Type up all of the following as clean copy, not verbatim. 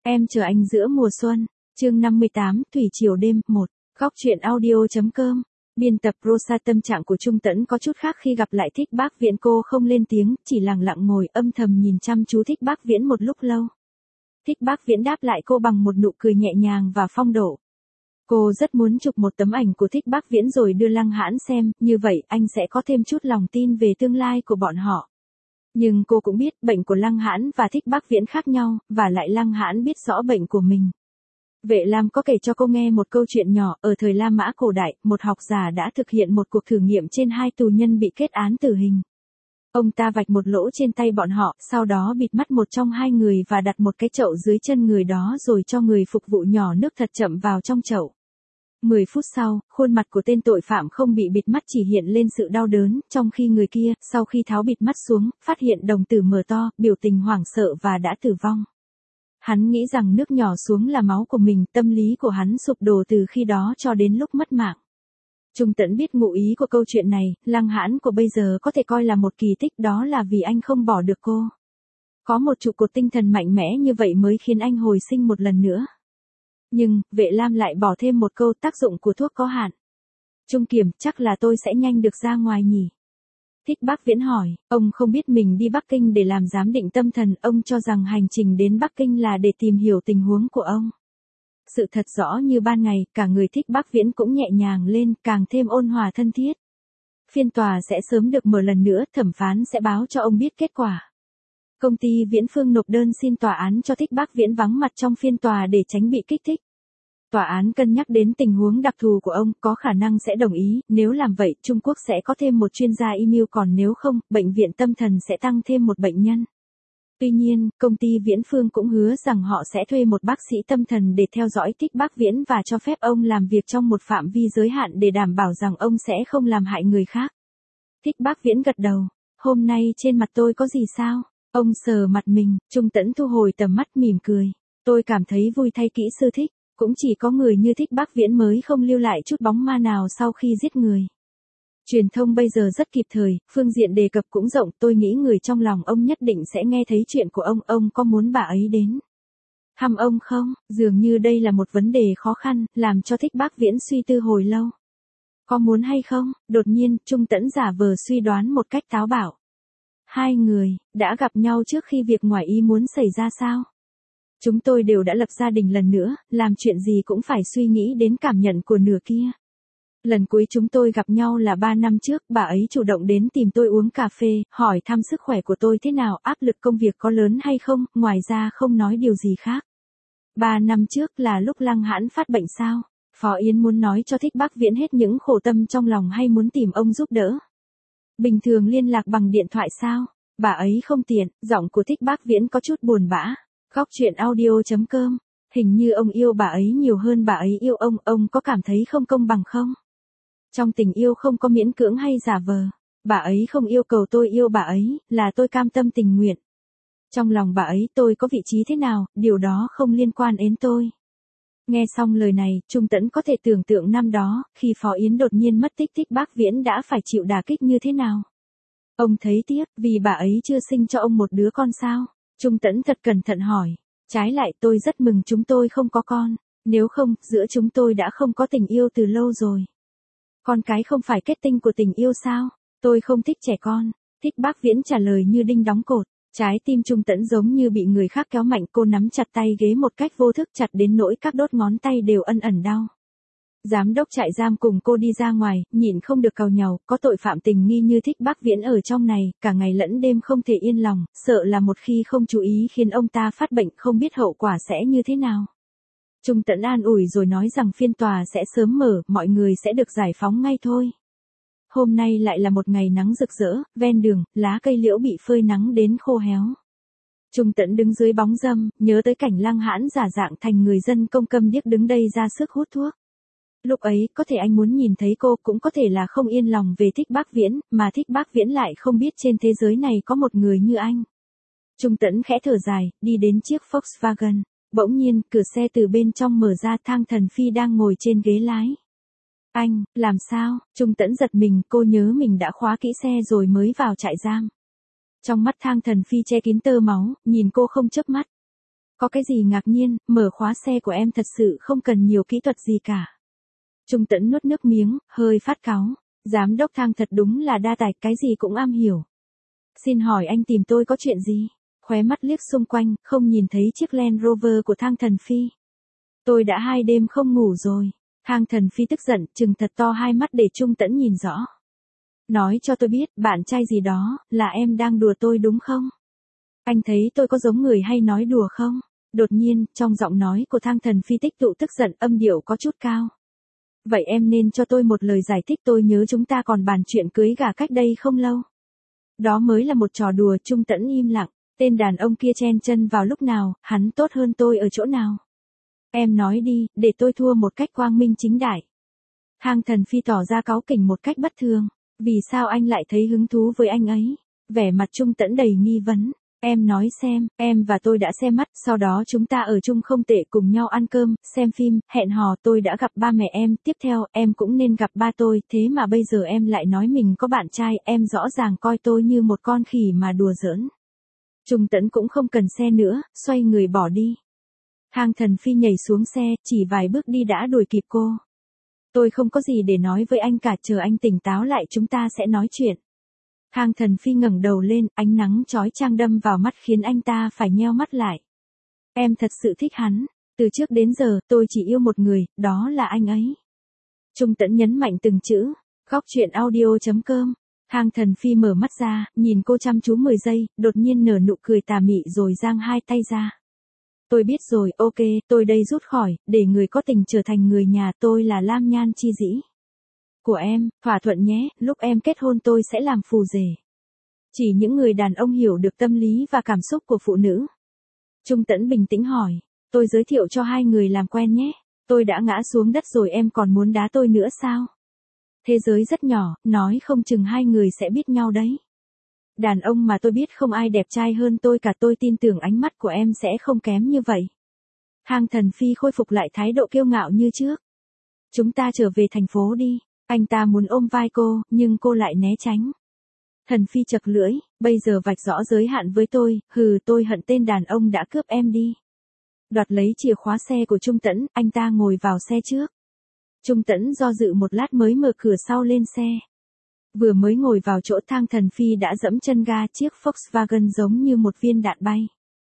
Em chờ anh giữa mùa xuân, chương 58, Thủy triều đêm, 1, góc truyện audio.com. Biên tập Rosa. Tâm trạng của Trung Tẫn có chút khác khi gặp lại Thích Bác Viễn. Cô không lên tiếng, chỉ lặng lặng ngồi âm thầm nhìn chăm chú Thích Bác Viễn một lúc lâu. Thích Bác Viễn đáp lại cô bằng một nụ cười nhẹ nhàng và phong độ. Cô rất muốn chụp một tấm ảnh của Thích Bác Viễn rồi đưa Lăng Hãn xem, như vậy anh sẽ có thêm chút lòng tin về tương lai của bọn họ. Nhưng cô cũng biết bệnh của Lăng Hãn và Thích Bác Viễn khác nhau, và lại Lăng Hãn biết rõ bệnh của mình. Vệ Lam có kể cho cô nghe một câu chuyện nhỏ. Ở thời La Mã cổ đại, một học giả đã thực hiện một cuộc thử nghiệm trên 2 tù nhân bị kết án tử hình. Ông ta vạch một lỗ trên tay bọn họ, sau đó bịt mắt một trong 2 người và đặt một cái chậu dưới chân người đó rồi cho người phục vụ nhỏ nước thật chậm vào trong chậu. 10 phút sau, khuôn mặt của tên tội phạm không bị bịt mắt chỉ hiện lên sự đau đớn, trong khi người kia, sau khi tháo bịt mắt xuống, phát hiện đồng tử mở to, biểu tình hoảng sợ và đã tử vong. Hắn nghĩ rằng nước nhỏ xuống là máu của mình, tâm lý của hắn sụp đổ từ khi đó cho đến lúc mất mạng. Trung Tẫn biết ngụ ý của câu chuyện này. Lăng Hãn của bây giờ có thể coi là một kỳ tích, đó là vì anh không bỏ được cô. Có một trụ cột tinh thần mạnh mẽ như vậy mới khiến anh hồi sinh một lần nữa. Nhưng, Vệ Lam lại bỏ thêm một câu: tác dụng của thuốc có hạn. Trung Kiểm, chắc là tôi sẽ nhanh được ra ngoài nhỉ? Thích Bác Viễn hỏi. Ông không biết mình đi Bắc Kinh để làm giám định tâm thần, ông cho rằng hành trình đến Bắc Kinh là để tìm hiểu tình huống của ông. Sự thật rõ như ban ngày, cả người Thích Bác Viễn cũng nhẹ nhàng lên, càng thêm ôn hòa thân thiết. Phiên tòa sẽ sớm được mở lần nữa, thẩm phán sẽ báo cho ông biết kết quả. Công ty Viễn Phương nộp đơn xin tòa án cho Thích Bác Viễn vắng mặt trong phiên tòa để tránh bị kích thích. Tòa án cân nhắc đến tình huống đặc thù của ông, có khả năng sẽ đồng ý. Nếu làm vậy, Trung Quốc sẽ có thêm một chuyên gia email, còn nếu không, bệnh viện tâm thần sẽ tăng thêm một bệnh nhân. Tuy nhiên, công ty Viễn Phương cũng hứa rằng họ sẽ thuê một bác sĩ tâm thần để theo dõi Thích Bác Viễn và cho phép ông làm việc trong một phạm vi giới hạn để đảm bảo rằng ông sẽ không làm hại người khác. Thích Bác Viễn gật đầu. Hôm nay trên mặt tôi có gì sao? Ông sờ mặt mình. Trung Tẫn thu hồi tầm mắt mỉm cười. Tôi cảm thấy vui thay kỹ sư Thích. Cũng chỉ có người như Thích Bác Viễn mới không lưu lại chút bóng ma nào sau khi giết người. Truyền thông bây giờ rất kịp thời, phương diện đề cập cũng rộng, tôi nghĩ người trong lòng ông nhất định sẽ nghe thấy chuyện của ông có muốn bà ấy đến thăm ông không? Dường như đây là một vấn đề khó khăn, làm cho Thích Bác Viễn suy tư hồi lâu. Có muốn hay không? Đột nhiên, Trung Tẫn giả vờ suy đoán một cách táo bạo. 2 người, đã gặp nhau trước khi việc ngoài ý muốn xảy ra sao? Chúng tôi đều đã lập gia đình lần nữa, làm chuyện gì cũng phải suy nghĩ đến cảm nhận của nửa kia. Lần cuối chúng tôi gặp nhau là 3 năm trước, bà ấy chủ động đến tìm tôi uống cà phê, hỏi thăm sức khỏe của tôi thế nào, áp lực công việc có lớn hay không, ngoài ra không nói điều gì khác. 3 năm trước là lúc Lăng Hãn phát bệnh sao? Phó Yến muốn nói cho Thích Bác Viễn hết những khổ tâm trong lòng hay muốn tìm ông giúp đỡ? Bình thường liên lạc bằng điện thoại sao? Bà ấy không tiện. Giọng của Thích Bác Viễn có chút buồn bã. Góc truyện audio.com. Hình như ông yêu bà ấy nhiều hơn bà ấy yêu ông có cảm thấy không công bằng không? Trong tình yêu không có miễn cưỡng hay giả vờ. Bà ấy không yêu cầu tôi yêu bà ấy, là tôi cam tâm tình nguyện. Trong lòng bà ấy tôi có vị trí thế nào, điều đó không liên quan đến tôi. Nghe xong lời này, Trung Tẫn có thể tưởng tượng năm đó, khi Phó Yến đột nhiên mất tích, Thích Bác Viễn đã phải chịu đả kích như thế nào. Ông thấy tiếc, vì bà ấy chưa sinh cho ông một đứa con sao? Trung Tẫn thật cẩn thận hỏi. Trái lại tôi rất mừng chúng tôi không có con. Nếu không, giữa chúng tôi đã không có tình yêu từ lâu rồi. Con cái không phải kết tinh của tình yêu sao? Tôi không thích trẻ con. Thích Bác Viễn trả lời như đinh đóng cột. Trái tim Trung Tẫn giống như bị người khác kéo mạnh, cô nắm chặt tay ghế một cách vô thức, chặt đến nỗi các đốt ngón tay đều ẩn ẩn đau. Giám đốc trại giam cùng cô đi ra ngoài, nhịn không được càu nhàu, có tội phạm tình nghi như Thích Bác Viễn ở trong này, cả ngày lẫn đêm không thể yên lòng, sợ là một khi không chú ý khiến ông ta phát bệnh, không biết hậu quả sẽ như thế nào. Trung Tẫn an ủi rồi nói rằng phiên tòa sẽ sớm mở, mọi người sẽ được giải phóng ngay thôi. Hôm nay lại là một ngày nắng rực rỡ, ven đường, lá cây liễu bị phơi nắng đến khô héo. Trung Tẫn đứng dưới bóng râm, nhớ tới cảnh Lăng Hãn giả dạng thành người dân công câm điếc đứng đây ra sức hút thuốc. Lúc ấy, có thể anh muốn nhìn thấy cô, cũng có thể là không yên lòng về Thích Bác Viễn, mà Thích Bác Viễn lại không biết trên thế giới này có một người như anh. Trung Tẫn khẽ thở dài, đi đến chiếc Volkswagen. Bỗng nhiên, cửa xe từ bên trong mở ra, Thang Thần Phi đang ngồi trên ghế lái. Anh, làm sao? Trung Tẫn giật mình, cô nhớ mình đã khóa kỹ xe rồi mới vào trại giam. Trong mắt Thang Thần Phi che kín tơ máu, nhìn cô không chớp mắt. Có cái gì ngạc nhiên, mở khóa xe của em thật sự không cần nhiều kỹ thuật gì cả. Trung Tẫn nuốt nước miếng, hơi phát cáu. Giám đốc Thang thật đúng là đa tài, cái gì cũng am hiểu. Xin hỏi anh tìm tôi có chuyện gì? Khóe mắt liếc xung quanh, không nhìn thấy chiếc Land Rover của Thang Thần Phi. Tôi đã 2 đêm không ngủ rồi. Thang Thần Phi tức giận, trừng thật to hai mắt để Trung Tẫn nhìn rõ. Nói cho tôi biết, bạn trai gì đó, là em đang đùa tôi đúng không? Anh thấy tôi có giống người hay nói đùa không? Đột nhiên, trong giọng nói của Thang Thần Phi tích tụ tức giận, âm điệu có chút cao. Vậy em nên cho tôi một lời giải thích, tôi nhớ chúng ta còn bàn chuyện cưới gả cách đây không lâu. Đó mới là một trò đùa. Trung Tẫn im lặng, tên đàn ông kia chen chân vào lúc nào, hắn tốt hơn tôi ở chỗ nào? Em nói đi, để tôi thua một cách quang minh chính đại. Thang Thần Phi tỏ ra cáu kỉnh một cách bất thường. Vì sao anh lại thấy hứng thú với anh ấy? Vẻ mặt Trung Tẫn đầy nghi vấn. Em nói xem, em và tôi đã xem mắt, sau đó chúng ta ở chung không tệ, cùng nhau ăn cơm, xem phim, hẹn hò, tôi đã gặp ba mẹ em, tiếp theo, em cũng nên gặp ba tôi, thế mà bây giờ em lại nói mình có bạn trai, em rõ ràng coi tôi như một con khỉ mà đùa giỡn. Trung Tẫn cũng không cần xe nữa, xoay người bỏ đi. Thang Thần Phi nhảy xuống xe, chỉ vài bước đi đã đuổi kịp cô. Tôi không có gì để nói với anh cả, chờ anh tỉnh táo lại chúng ta sẽ nói chuyện. Thang Thần Phi ngẩng đầu lên, ánh nắng chói chang đâm vào mắt khiến anh ta phải nheo mắt lại. Em thật sự thích hắn. Từ trước đến giờ, tôi chỉ yêu một người, đó là anh ấy. Trung Tẫn nhấn mạnh từng chữ. Góc truyện audio.com. Thang Thần Phi mở mắt ra, nhìn cô chăm chú 10 giây, đột nhiên nở nụ cười tà mị rồi giang hai tay ra. Tôi biết rồi, ok, tôi đây rút khỏi, để người có tình trở thành người nhà, tôi là Lam Nhan Chi Dĩ. Của em, thỏa thuận nhé, lúc em kết hôn tôi sẽ làm phù rể. Chỉ những người đàn ông hiểu được tâm lý và cảm xúc của phụ nữ. Trung Tẫn bình tĩnh hỏi, tôi giới thiệu cho hai người làm quen nhé. Tôi đã ngã xuống đất rồi em còn muốn đá tôi nữa sao? Thế giới rất nhỏ, nói không chừng hai người sẽ biết nhau đấy. Đàn ông mà tôi biết không ai đẹp trai hơn tôi cả, tôi tin tưởng ánh mắt của em sẽ không kém như vậy. Thang Thần Phi khôi phục lại thái độ kiêu ngạo như trước. Chúng ta trở về thành phố đi. Anh ta muốn ôm vai cô, nhưng cô lại né tránh. Thần Phi chật lưỡi, bây giờ vạch rõ giới hạn với tôi, tôi hận tên đàn ông đã cướp em đi. Đoạt lấy chìa khóa xe của Trung Tẫn, anh ta ngồi vào xe trước. Trung Tẫn do dự một lát mới mở cửa sau lên xe. Vừa mới ngồi vào chỗ, Thang Thần Phi đã dẫm chân ga, chiếc Volkswagen giống như một viên đạn bay.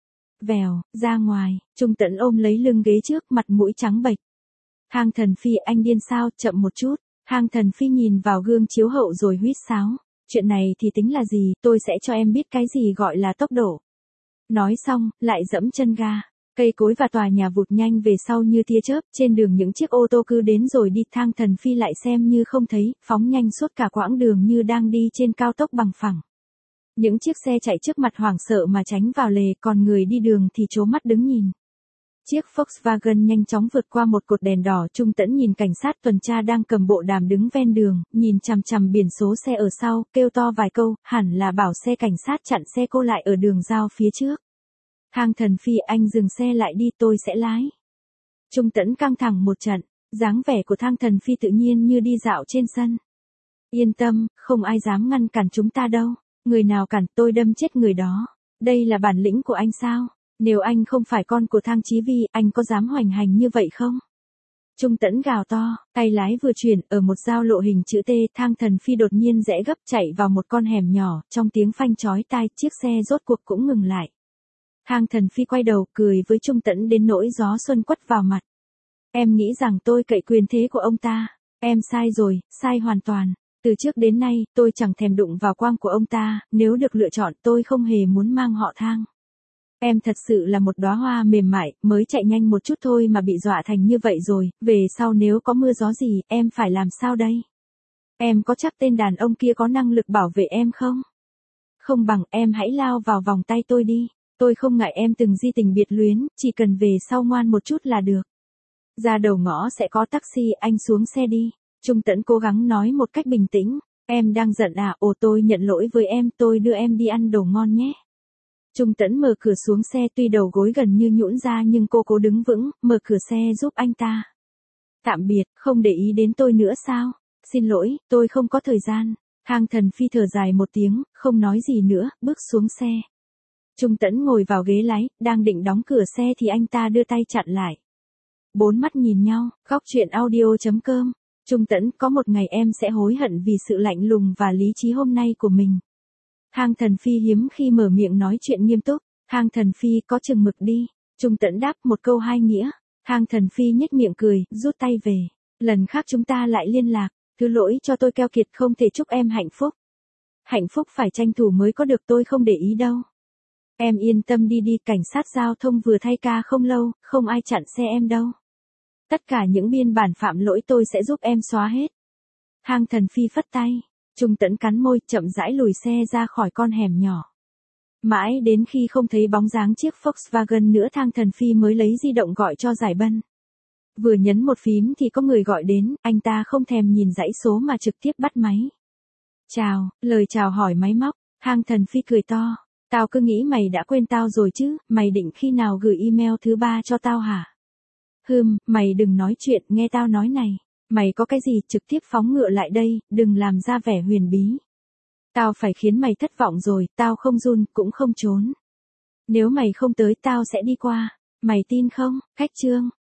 Vèo, ra ngoài, Trung Tẫn ôm lấy lưng ghế trước, mặt mũi trắng bệch. Thang Thần Phi, anh điên sao, chậm một chút. Thang Thần Phi nhìn vào gương chiếu hậu rồi huýt sáo. Chuyện này thì tính là gì, tôi sẽ cho em biết cái gì gọi là tốc độ. Nói xong, lại dẫm chân ga. Cây cối và tòa nhà vụt nhanh về sau như tia chớp, trên đường những chiếc ô tô cứ đến rồi đi. Thang Thần Phi lại xem như không thấy, phóng nhanh suốt cả quãng đường như đang đi trên cao tốc bằng phẳng. Những chiếc xe chạy trước mặt hoảng sợ mà tránh vào lề, còn người đi đường thì trố mắt đứng nhìn. Chiếc Volkswagen nhanh chóng vượt qua một cột đèn đỏ. Trung Tẫn nhìn cảnh sát tuần tra đang cầm bộ đàm đứng ven đường, nhìn chằm chằm biển số xe ở sau, kêu to vài câu, hẳn là bảo xe cảnh sát chặn xe cô lại ở đường giao phía trước. Thang Thần Phi, anh dừng xe lại đi, tôi sẽ lái. Trung Tẫn căng thẳng một trận, dáng vẻ của Thang Thần Phi tự nhiên như đi dạo trên sân. Yên tâm, không ai dám ngăn cản chúng ta đâu, người nào cản tôi đâm chết người đó. Đây là bản lĩnh của anh sao? Nếu anh không phải con của Thang Chí Vi, anh có dám hoành hành như vậy không? Trung Tẫn gào to, tay lái vừa chuyển, ở một giao lộ hình chữ T, Thang Thần Phi đột nhiên rẽ gấp chạy vào một con hẻm nhỏ, trong tiếng phanh chói tai, chiếc xe rốt cuộc cũng ngừng lại. Thang Thần Phi quay đầu, cười với Trung Tẫn đến nỗi gió xuân quất vào mặt. Em nghĩ rằng tôi cậy quyền thế của ông ta. Em sai rồi, sai hoàn toàn. Từ trước đến nay, tôi chẳng thèm đụng vào quang của ông ta, nếu được lựa chọn tôi không hề muốn mang họ Thang. Em thật sự là một đóa hoa mềm mại, mới chạy nhanh một chút thôi mà bị dọa thành như vậy rồi, về sau nếu có mưa gió gì, em phải làm sao đây? Em có chắc tên đàn ông kia có năng lực bảo vệ em không? Không bằng em hãy lao vào vòng tay tôi đi, tôi không ngại em từng di tình biệt luyến, chỉ cần về sau ngoan một chút là được. Ra đầu ngõ sẽ có taxi, anh xuống xe đi. Trung Tẫn cố gắng nói một cách bình tĩnh, em đang giận à, tôi nhận lỗi với em, tôi đưa em đi ăn đồ ngon nhé. Trung Tẫn mở cửa xuống xe, tuy đầu gối gần như nhũn ra nhưng cô cố đứng vững, mở cửa xe giúp anh ta. Tạm biệt, không để ý đến tôi nữa sao? Xin lỗi, tôi không có thời gian. Thang Thần Phi thở dài một tiếng, không nói gì nữa, bước xuống xe. Trung Tẫn ngồi vào ghế lái, đang định đóng cửa xe thì anh ta đưa tay chặn lại. Bốn mắt nhìn nhau, khóc chuyện audio.com. Trung Tẫn, có một ngày em sẽ hối hận vì sự lạnh lùng và lý trí hôm nay của mình. Hang Thần Phi hiếm khi mở miệng nói chuyện nghiêm túc. Hang Thần Phi, có chừng mực đi. Trung Tẫn đáp một câu hai nghĩa. Hang Thần Phi nhếch miệng cười, rút tay về. Lần khác chúng ta lại liên lạc. Thứ lỗi cho tôi keo kiệt không thể chúc em hạnh phúc. Hạnh phúc phải tranh thủ mới có được, tôi không để ý đâu. Em yên tâm đi đi, cảnh sát giao thông vừa thay ca không lâu, không ai chặn xe em đâu. Tất cả những biên bản phạm lỗi tôi sẽ giúp em xóa hết. Hang Thần Phi phất tay. Trung Tẫn cắn môi, chậm rãi lùi xe ra khỏi con hẻm nhỏ. Mãi đến khi không thấy bóng dáng chiếc Volkswagen nữa, Hang Thần Phi mới lấy di động gọi cho Giải Bân. Vừa nhấn một phím thì có người gọi đến, anh ta không thèm nhìn dãy số mà trực tiếp bắt máy. Chào, lời chào hỏi máy móc. Hang Thần Phi cười to. Tao cứ nghĩ mày đã quên tao rồi chứ, mày định khi nào gửi email thứ 3 cho tao hả? Mày đừng nói chuyện, nghe tao nói này. Mày có cái gì trực tiếp phóng ngựa lại đây, đừng làm ra vẻ huyền bí. Tao phải khiến mày thất vọng rồi, tao không run, cũng không trốn. Nếu mày không tới tao sẽ đi qua, mày tin không? Khách trương.